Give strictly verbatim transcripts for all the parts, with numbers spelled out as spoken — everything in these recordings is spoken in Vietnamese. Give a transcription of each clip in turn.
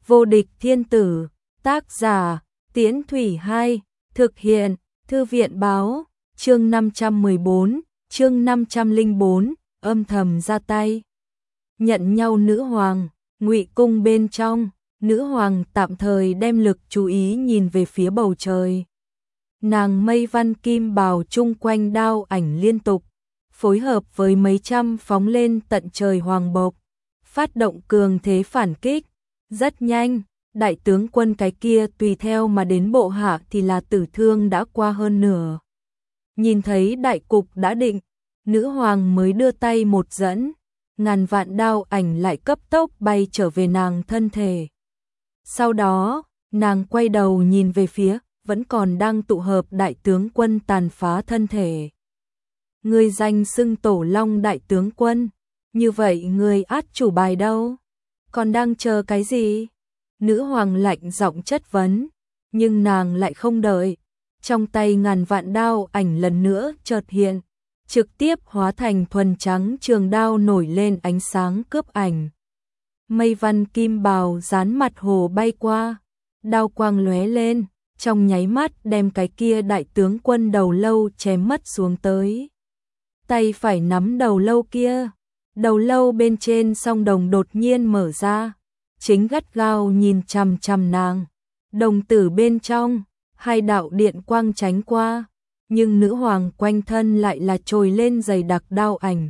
Vô địch thiên tử, tác giả, Tiễn Thủy hai, thực hiện, Thư viện báo, chương năm trăm mười bốn, chương năm trăm lẻ bốn, âm thầm ra tay. Nhận nhau nữ hoàng, Ngụy cung bên trong, nữ hoàng tạm thời đem lực chú ý nhìn về phía bầu trời. Nàng mây văn kim bào chung quanh đao ảnh liên tục, phối hợp với mấy trăm phóng lên tận trời hoàng bộc, phát động cường thế phản kích. Rất nhanh, đại tướng quân cái kia tùy theo mà đến bộ hạ thì là tử thương đã qua hơn nửa. Nhìn thấy đại cục đã định, nữ hoàng mới đưa tay một dẫn, ngàn vạn đao ảnh lại cấp tốc bay trở về nàng thân thể. Sau đó, nàng quay đầu nhìn về phía, vẫn còn đang tụ hợp đại tướng quân tàn phá thân thể. Ngươi danh xưng Tổ Long đại tướng quân, như vậy ngươi át chủ bài đâu? Còn đang chờ cái gì? Nữ hoàng lạnh giọng chất vấn, nhưng nàng lại không đợi. Trong tay ngàn vạn đao ảnh lần nữa chợt hiện, trực tiếp hóa thành thuần trắng trường đao nổi lên ánh sáng cướp ảnh. Mây văn kim bào dán mặt hồ bay qua, đao quang lóe lên, trong nháy mắt đem cái kia đại tướng quân đầu lâu chém mất xuống tới. Tay phải nắm đầu lâu kia, đầu lâu bên trên song đồng đột nhiên mở ra, chính gắt gao nhìn chằm chằm nàng. Đồng tử bên trong, hai đạo điện quang tránh qua, nhưng nữ hoàng quanh thân lại là trồi lên dày đặc đao ảnh.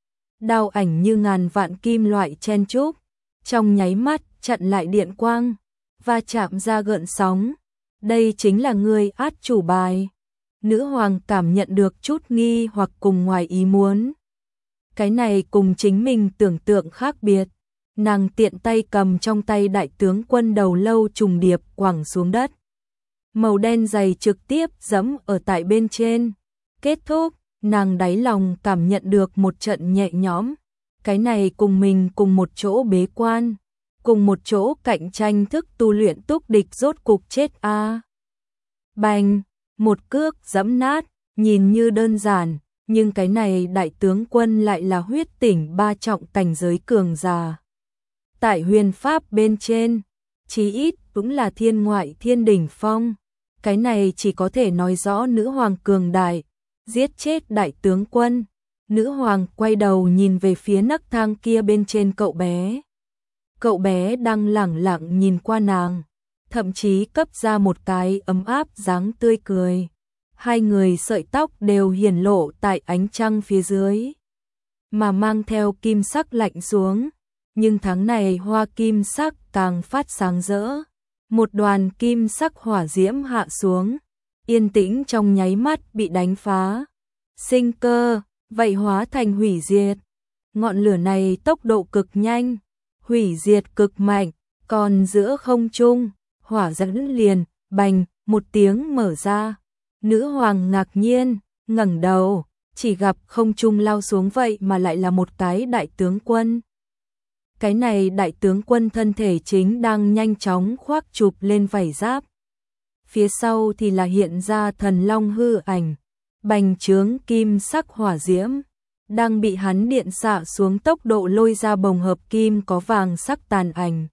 Đao ảnh như ngàn vạn kim loại chen chúc, trong nháy mắt chặn lại điện quang, và chạm ra gợn sóng. Đây chính là ngươi át chủ bài. Nữ hoàng cảm nhận được chút nghi hoặc cùng ngoài ý muốn. Cái này cùng chính mình tưởng tượng khác biệt. Nàng tiện tay cầm trong tay đại tướng quân đầu lâu trùng điệp quẳng xuống đất. Màu đen dày trực tiếp giẫm ở tại bên trên. Kết thúc, nàng đáy lòng cảm nhận được một trận nhẹ nhõm. Cái này cùng mình cùng một chỗ bế quan, cùng một chỗ cạnh tranh thức tu luyện túc địch rốt cục chết a. À. Bành, một cước giẫm nát, nhìn như đơn giản, nhưng cái này đại tướng quân lại là huyết tỉnh ba trọng cảnh giới cường giả. Tại huyền pháp bên trên, chí ít cũng là thiên ngoại thiên đỉnh phong. Cái này chỉ có thể nói rõ nữ hoàng cường đại, giết chết đại tướng quân. Nữ hoàng quay đầu nhìn về phía nấc thang kia bên trên cậu bé. Cậu bé đang lẳng lặng nhìn qua nàng, thậm chí cấp ra một cái ấm áp dáng tươi cười. Hai người sợi tóc đều hiển lộ tại ánh trăng phía dưới, mà mang theo kim sắc lạnh xuống. Nhưng tháng này hoa kim sắc càng phát sáng rỡ. Một đoàn kim sắc hỏa diễm hạ xuống, yên tĩnh trong nháy mắt bị đánh phá. Sinh cơ, vậy hóa thành hủy diệt. Ngọn lửa này tốc độ cực nhanh, hủy diệt cực mạnh, còn giữa không trung, hỏa dẫn liền, bành, một tiếng mở ra. Nữ hoàng ngạc nhiên, ngẩng đầu, chỉ gặp không trung lao xuống vậy mà lại là một cái đại tướng quân. Cái này đại tướng quân thân thể chính đang nhanh chóng khoác chụp lên vảy giáp. Phía sau thì là hiện ra thần long hư ảnh, bành trướng kim sắc hỏa diễm, đang bị hắn điện xạ xuống tốc độ lôi ra bồng hợp kim có vàng sắc tàn ảnh.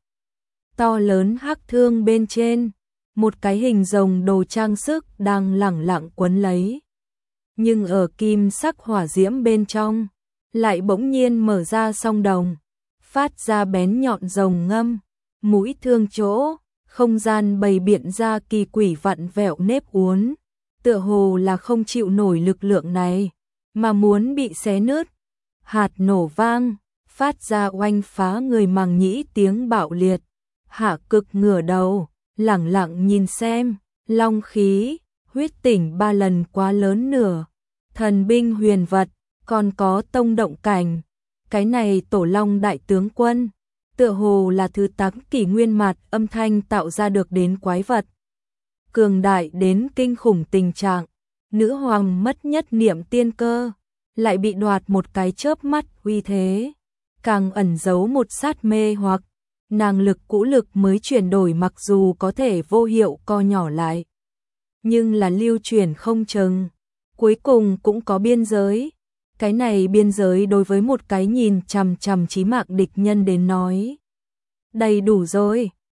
To lớn hắc thương bên trên, một cái hình rồng đồ trang sức đang lẳng lặng quấn lấy. Nhưng ở kim sắc hỏa diễm bên trong, lại bỗng nhiên mở ra song đồng, phát ra bén nhọn rồng ngâm, mũi thương chỗ, không gian bày biện ra kỳ quỷ vặn vẹo nếp uốn, tựa hồ là không chịu nổi lực lượng này, mà muốn bị xé nứt. Hạt nổ vang, phát ra oanh phá người màng nhĩ tiếng bạo liệt. Hạ Cực ngửa đầu, lẳng lặng nhìn xem, long khí, huyết tỉnh ba lần quá lớn nửa, thần binh huyền vật, còn có tông động cảnh. Cái này Tổ Long đại tướng quân, tựa hồ là thứ tám kỷ nguyên mạt âm thanh tạo ra được đến quái vật. Cường đại đến kinh khủng tình trạng, nữ hoàng mất nhất niệm tiên cơ, lại bị đoạt một cái chớp mắt uy thế, càng ẩn giấu một sát mê hoặc, nàng lực cũ lực mới chuyển đổi mặc dù có thể vô hiệu co nhỏ lại, nhưng là lưu chuyển không chừng, cuối cùng cũng có biên giới. Cái này biên giới đối với một cái nhìn chằm chằm chí mạng địch nhân đến nói. Đầy đủ rồi,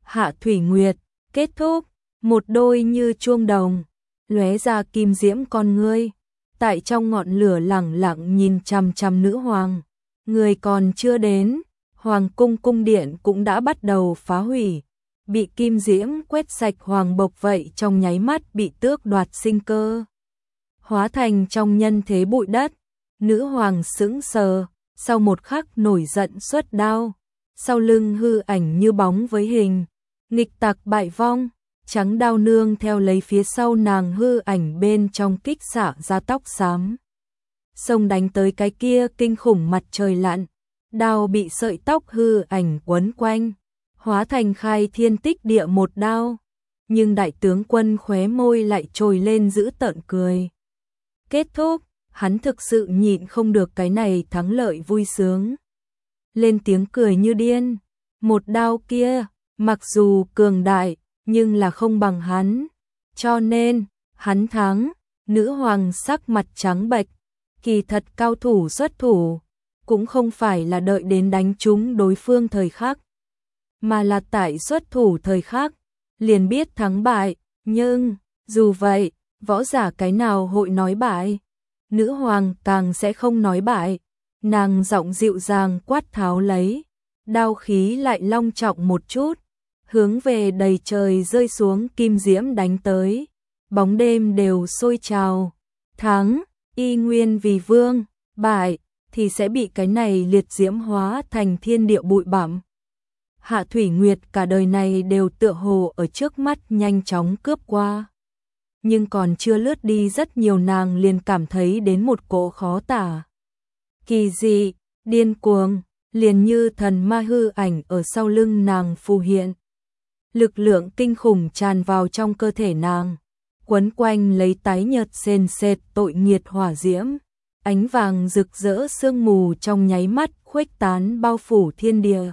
Hạ Thủy Nguyệt, kết thúc, một đôi như chuông đồng, lóe ra kim diễm con ngươi, tại trong ngọn lửa lẳng lặng nhìn chằm chằm nữ hoàng. Người còn chưa đến, hoàng cung cung điện cũng đã bắt đầu phá hủy, bị kim diễm quét sạch hoàng bộc vậy trong nháy mắt bị tước đoạt sinh cơ, hóa thành trong nhân thế bụi đất. Nữ hoàng sững sờ, sau một khắc nổi giận xuất đao, sau lưng hư ảnh như bóng với hình, nghịch tặc bại vong, trắng đao nương theo lấy phía sau nàng hư ảnh bên trong kích xạ ra tóc xám. Xông đánh tới cái kia kinh khủng mặt trời lặn, đao bị sợi tóc hư ảnh quấn quanh, hóa thành khai thiên tích địa một đao, nhưng đại tướng quân khóe môi lại trồi lên giữ tợn cười. Kết thúc, hắn thực sự nhịn không được cái này thắng lợi vui sướng. Lên tiếng cười như điên, một đao kia, mặc dù cường đại, nhưng là không bằng hắn, cho nên, hắn thắng. Nữ hoàng sắc mặt trắng bệch, kỳ thật cao thủ xuất thủ, cũng không phải là đợi đến đánh trúng đối phương thời khắc, mà là tại xuất thủ thời khắc, liền biết thắng bại, nhưng, dù vậy, võ giả cái nào hội nói bại, nữ hoàng càng sẽ không nói bại, nàng giọng dịu dàng quát tháo lấy, đao khí lại long trọng một chút, hướng về đầy trời rơi xuống kim diễm đánh tới, bóng đêm đều sôi trào, thắng, y nguyên vì vương, bại, thì sẽ bị cái này liệt diễm hóa thành thiên địa bụi bặm. Hạ Thủy Nguyệt cả đời này đều tựa hồ ở trước mắt nhanh chóng cướp qua. Nhưng còn chưa lướt đi rất nhiều nàng liền cảm thấy đến một cỗ khó tả. Kỳ dị, điên cuồng, liền như thần ma hư ảnh ở sau lưng nàng phù hiện. Lực lượng kinh khủng tràn vào trong cơ thể nàng, quấn quanh lấy tái nhợt sền sệt tội nghiệt hỏa diễm. Ánh vàng rực rỡ sương mù trong nháy mắt khuếch tán bao phủ thiên địa.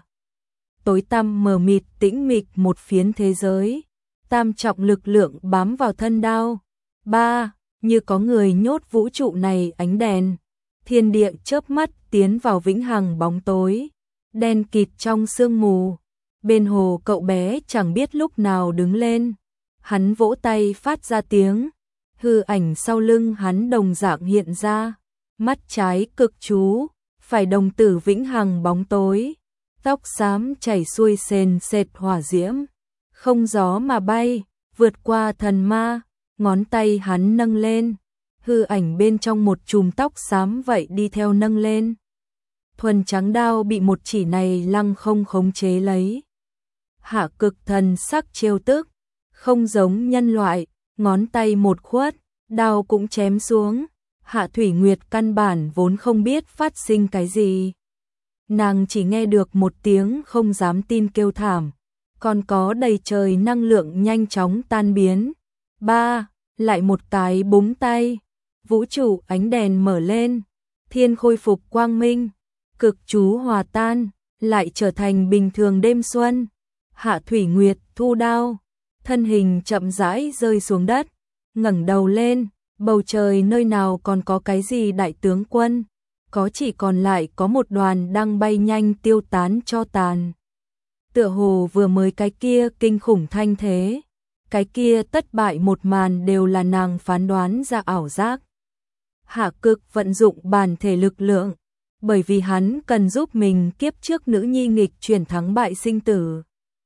Tối tăm mờ mịt tĩnh mịch một phiến thế giới. Tam trọng lực lượng bám vào thân đao. Ba, như có người nhốt vũ trụ này ánh đèn. Thiên địa chớp mắt tiến vào vĩnh hằng bóng tối. Đen kịt trong sương mù. Bên hồ cậu bé chẳng biết lúc nào đứng lên. Hắn vỗ tay phát ra tiếng. Hư ảnh sau lưng hắn đồng dạng hiện ra. Mắt trái cực chú, phải đồng tử vĩnh hằng bóng tối. Tóc xám chảy xuôi sền sệt hỏa diễm. Không gió mà bay, vượt qua thần ma, ngón tay hắn nâng lên. Hư ảnh bên trong một chùm tóc xám vậy đi theo nâng lên. Thuần trắng đao bị một chỉ này lăng không khống chế lấy. Hạ cực thần sắc trêu tức, không giống nhân loại, ngón tay một khuất, đao cũng chém xuống. Hạ Thủy Nguyệt căn bản vốn không biết phát sinh cái gì. Nàng chỉ nghe được một tiếng không dám tin kêu thảm, còn có đầy trời năng lượng nhanh chóng tan biến. Ba, lại một cái búng tay, vũ trụ ánh đèn mở lên, thiên khôi phục quang minh, cực chú hòa tan, lại trở thành bình thường đêm xuân. Hạ Thủy Nguyệt thu đao, thân hình chậm rãi rơi xuống đất, ngẩng đầu lên, bầu trời nơi nào còn có cái gì đại tướng quân, có chỉ còn lại có một đoàn đang bay nhanh tiêu tán cho tàn. Tựa hồ vừa mới cái kia kinh khủng thanh thế, cái kia tất bại một màn đều là nàng phán đoán ra ảo giác. Hạ cực vận dụng bản thể lực lượng, bởi vì hắn cần giúp mình kiếp trước nữ nhi nghịch chuyển thắng bại sinh tử.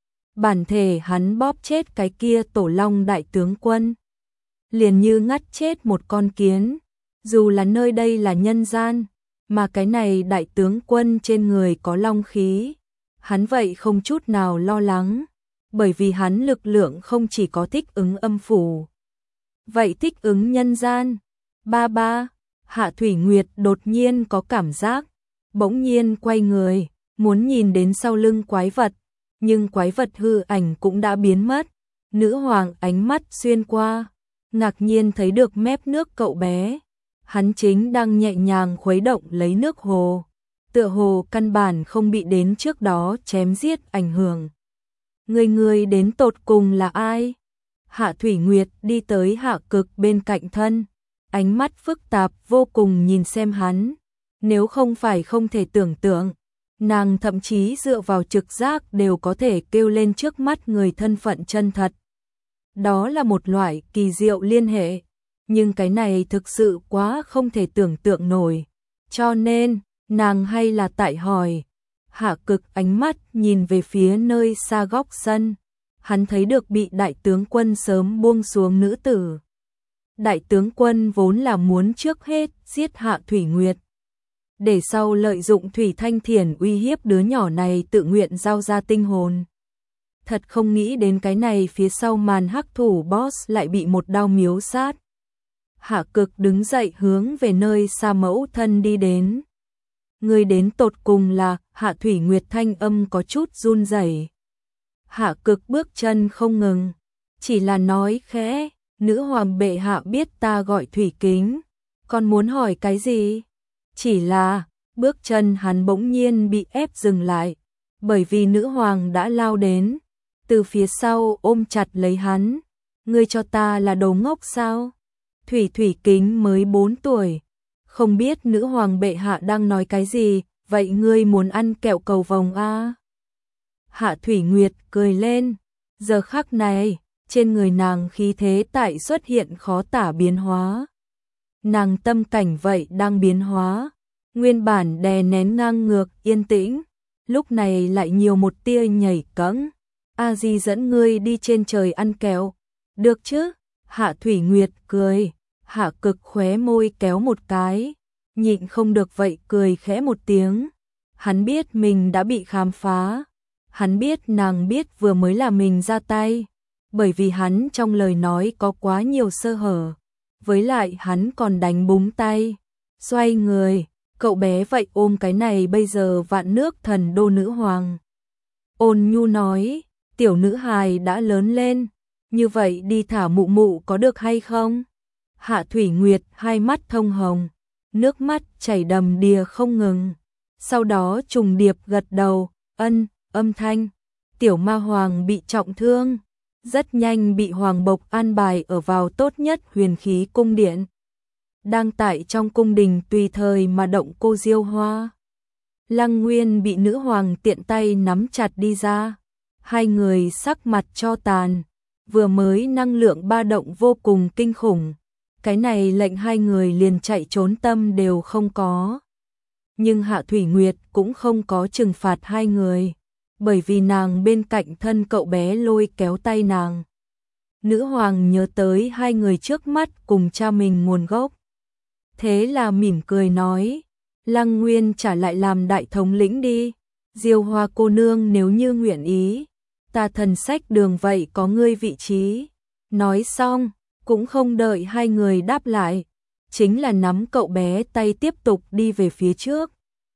Bản thể hắn bóp chết cái kia tổ long đại tướng quân, liền như ngắt chết một con kiến, dù là nơi đây là nhân gian, mà cái này đại tướng quân trên người có long khí, hắn vậy không chút nào lo lắng, bởi vì hắn lực lượng không chỉ có thích ứng âm phủ, vậy thích ứng nhân gian. Ba ba, Hạ Thủy Nguyệt đột nhiên có cảm giác, bỗng nhiên quay người, muốn nhìn đến sau lưng quái vật, nhưng quái vật hư ảnh cũng đã biến mất. Nữ hoàng ánh mắt xuyên qua, ngạc nhiên thấy được mép nước cậu bé, hắn chính đang nhẹ nhàng khuấy động lấy nước hồ, tựa hồ căn bản không bị đến trước đó chém giết ảnh hưởng. Người người đến tột cùng là ai? Hạ Thủy Nguyệt đi tới Hạ Cực bên cạnh thân, ánh mắt phức tạp vô cùng nhìn xem hắn, nếu không phải không thể tưởng tượng, Nàng thậm chí dựa vào trực giác đều có thể kêu lên trước mắt người thân phận chân thật. Đó là một loại kỳ diệu liên hệ, nhưng cái này thực sự quá không thể tưởng tượng nổi. Cho nên, nàng hay là tại hỏi. Hạ Cực ánh mắt nhìn về phía nơi xa góc sân, hắn thấy được bị đại tướng quân sớm buông xuống nữ tử. Đại tướng quân vốn là muốn trước hết giết Hạ Thủy Nguyệt, để sau lợi dụng Thủy Thanh Thiển uy hiếp đứa nhỏ này tự nguyện giao ra tinh hồn. Thật không nghĩ đến cái này phía sau màn hắc thủ boss lại bị một đao miếu sát. Hạ Cực đứng dậy hướng về nơi xa mẫu thân đi đến. Người đến tột cùng là Hạ Thủy Nguyệt, thanh âm có chút run rẩy. Hạ Cực bước chân không ngừng, chỉ là nói khẽ, nữ hoàng bệ hạ biết ta gọi Thủy Kính, còn muốn hỏi cái gì? Chỉ là, bước chân hắn bỗng nhiên bị ép dừng lại, bởi vì nữ hoàng đã lao đến, từ phía sau ôm chặt lấy hắn. Ngươi cho ta là đồ ngốc sao? Thủy Thủy Kính mới bốn tuổi, không biết nữ hoàng bệ hạ đang nói cái gì, vậy ngươi muốn ăn kẹo cầu vồng à? Hạ Thủy Nguyệt cười lên, giờ khắc này, trên người nàng khí thế tại xuất hiện khó tả biến hóa. Nàng tâm cảnh vậy đang biến hóa, nguyên bản đè nén ngang ngược, yên tĩnh, lúc này lại nhiều một tia nhảy cẫng. A Di dẫn ngươi đi trên trời ăn kẹo, được chứ? Hạ Thủy Nguyệt cười, Hạ Cực khóe môi kéo một cái, nhịn không được vậy cười khẽ một tiếng. Hắn biết mình đã bị khám phá, hắn biết nàng biết vừa mới là mình ra tay, bởi vì hắn trong lời nói có quá nhiều sơ hở, với lại hắn còn đánh búng tay. Xoay người, cậu bé vậy ôm cái này bây giờ vạn nước thần đô nữ hoàng. Ôn nhu nói, tiểu nữ hài đã lớn lên, như vậy đi thả mụ mụ có được hay không? Hạ Thủy Nguyệt hai mắt thông hồng, nước mắt chảy đầm đìa không ngừng. Sau đó trùng điệp gật đầu, ân, âm thanh. Tiểu ma hoàng bị trọng thương, rất nhanh bị hoàng bộc an bài ở vào tốt nhất huyền khí cung điện. Đang tại trong cung đình tùy thời mà động cô diêu hoa. Lăng Nguyên bị nữ hoàng tiện tay nắm chặt đi ra. Hai người sắc mặt cho tàn, vừa mới năng lượng ba động vô cùng kinh khủng. Cái này lệnh hai người liền chạy trốn tâm đều không có. Nhưng Hạ Thủy Nguyệt cũng không có trừng phạt hai người, bởi vì nàng bên cạnh thân cậu bé lôi kéo tay nàng. Nữ hoàng nhớ tới hai người trước mắt cùng cha mình nguồn gốc. Thế là mỉm cười nói, Lăng Nguyên trả lại làm đại thống lĩnh đi. Diêu Hoa cô nương nếu như nguyện ý, ta thần sách đường vậy có ngươi vị trí. Nói xong, cũng không đợi hai người đáp lại, chính là nắm cậu bé tay tiếp tục đi về phía trước.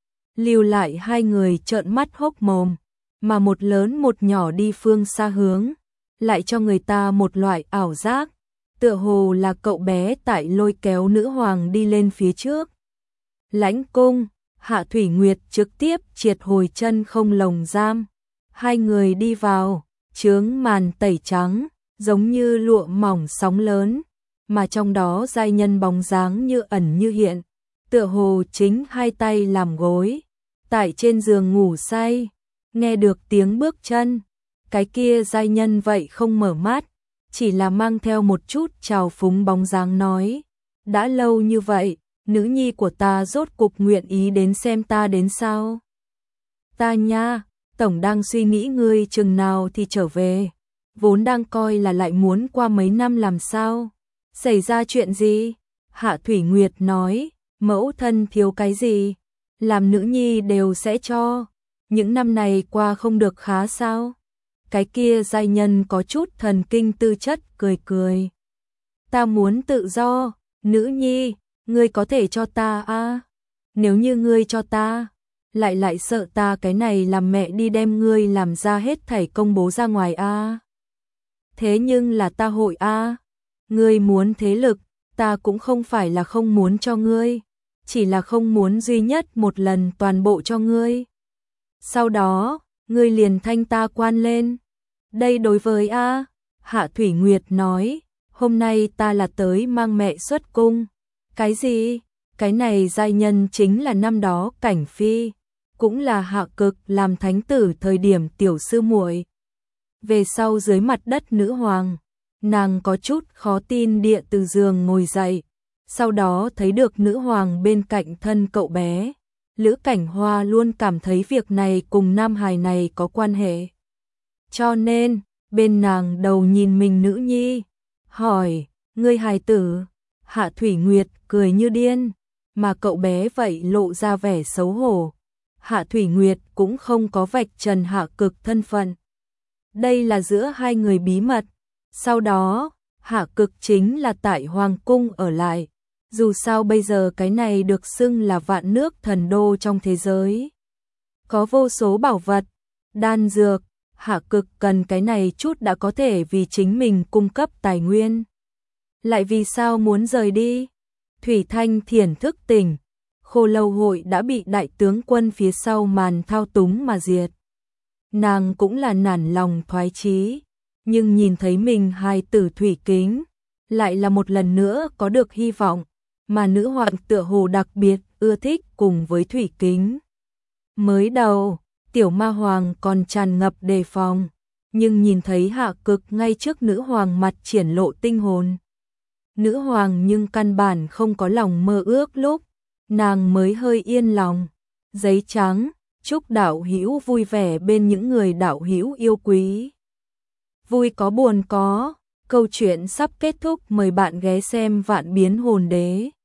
Lưu lại hai người trợn mắt hốc mồm, mà một lớn một nhỏ đi phương xa hướng, lại cho người ta một loại ảo giác, tựa hồ là cậu bé tại lôi kéo nữ hoàng đi lên phía trước. Lãnh cung, Hạ Thủy Nguyệt trực tiếp triệt hồi chân không lồng giam. Hai người đi vào, chướng màn tẩy trắng, giống như lụa mỏng sóng lớn, mà trong đó giai nhân bóng dáng như ẩn như hiện, tựa hồ chính hai tay làm gối, tại trên giường ngủ say. Nghe được tiếng bước chân, cái kia giai nhân vậy không mở mắt, chỉ là mang theo một chút trào phúng bóng dáng nói, đã lâu như vậy, nữ nhi của ta rốt cục nguyện ý đến xem ta đến sao? Ta nha, tổng đang suy nghĩ ngươi chừng nào thì trở về, vốn đang coi là lại muốn qua mấy năm làm sao? Xảy ra chuyện gì? Hạ Thủy Nguyệt nói, mẫu thân thiếu cái gì, làm nữ nhi đều sẽ cho. Những năm này qua không được khá sao? Cái kia giai nhân có chút thần kinh tư chất cười cười. Ta muốn tự do, nữ nhi, ngươi có thể cho ta à? Nếu như ngươi cho ta, lại lại sợ ta cái này làm mẹ đi đem ngươi làm ra hết thảy công bố ra ngoài à? Thế nhưng là ta hội à? Ngươi muốn thế lực, ta cũng không phải là không muốn cho ngươi, chỉ là không muốn duy nhất một lần toàn bộ cho ngươi. Sau đó, ngươi liền thanh ta quan lên. Đây đối với a, Hạ Thủy Nguyệt nói, hôm nay ta là tới mang mẹ xuất cung. Cái gì? Cái này giai nhân chính là năm đó Cảnh Phi. cũng là Hạ Cực làm thánh tử thời điểm tiểu sư muội. Về sau dưới mặt đất nữ hoàng, nàng có chút khó tin địa từ giường ngồi dậy, sau đó thấy được nữ hoàng bên cạnh thân cậu bé. Lữ Cảnh Hoa luôn cảm thấy việc này cùng nam hài này có quan hệ. Cho nên, bên nàng đầu nhìn mình nữ nhi, hỏi, ngươi hài tử? Hạ Thủy Nguyệt cười như điên, mà cậu bé vậy lộ ra vẻ xấu hổ. Hạ Thủy Nguyệt cũng không có vạch trần Hạ Cực thân phận. Đây là giữa hai người bí mật. Sau đó, Hạ Cực chính là tại Hoàng Cung ở lại. Dù sao bây giờ cái này được xưng là vạn nước thần đô trong thế giới. Có vô số bảo vật, đan dược, Hạ Cực cần cái này chút đã có thể vì chính mình cung cấp tài nguyên. Lại vì sao muốn rời đi? Thủy Thanh thiền thức tỉnh, Khô Lâu hội đã bị đại tướng quân phía sau màn thao túng mà diệt. Nàng cũng là nản lòng thoái chí, nhưng nhìn thấy mình hài tử Thủy Kính, lại là một lần nữa có được hy vọng, mà nữ hoàng tựa hồ đặc biệt ưa thích cùng với Thủy Kính. Mới đầu, tiểu ma hoàng còn tràn ngập đề phòng, nhưng nhìn thấy Hạ Cực ngay trước nữ hoàng mặt triển lộ tinh hồn. Nữ hoàng nhưng căn bản không có lòng mơ ước lúc, nàng mới hơi yên lòng. Giấy trắng, chúc đạo hữu vui vẻ bên những người đạo hữu yêu quý. Vui có buồn có, câu chuyện sắp kết thúc, mời bạn ghé xem Vạn Biến Hồn Đế.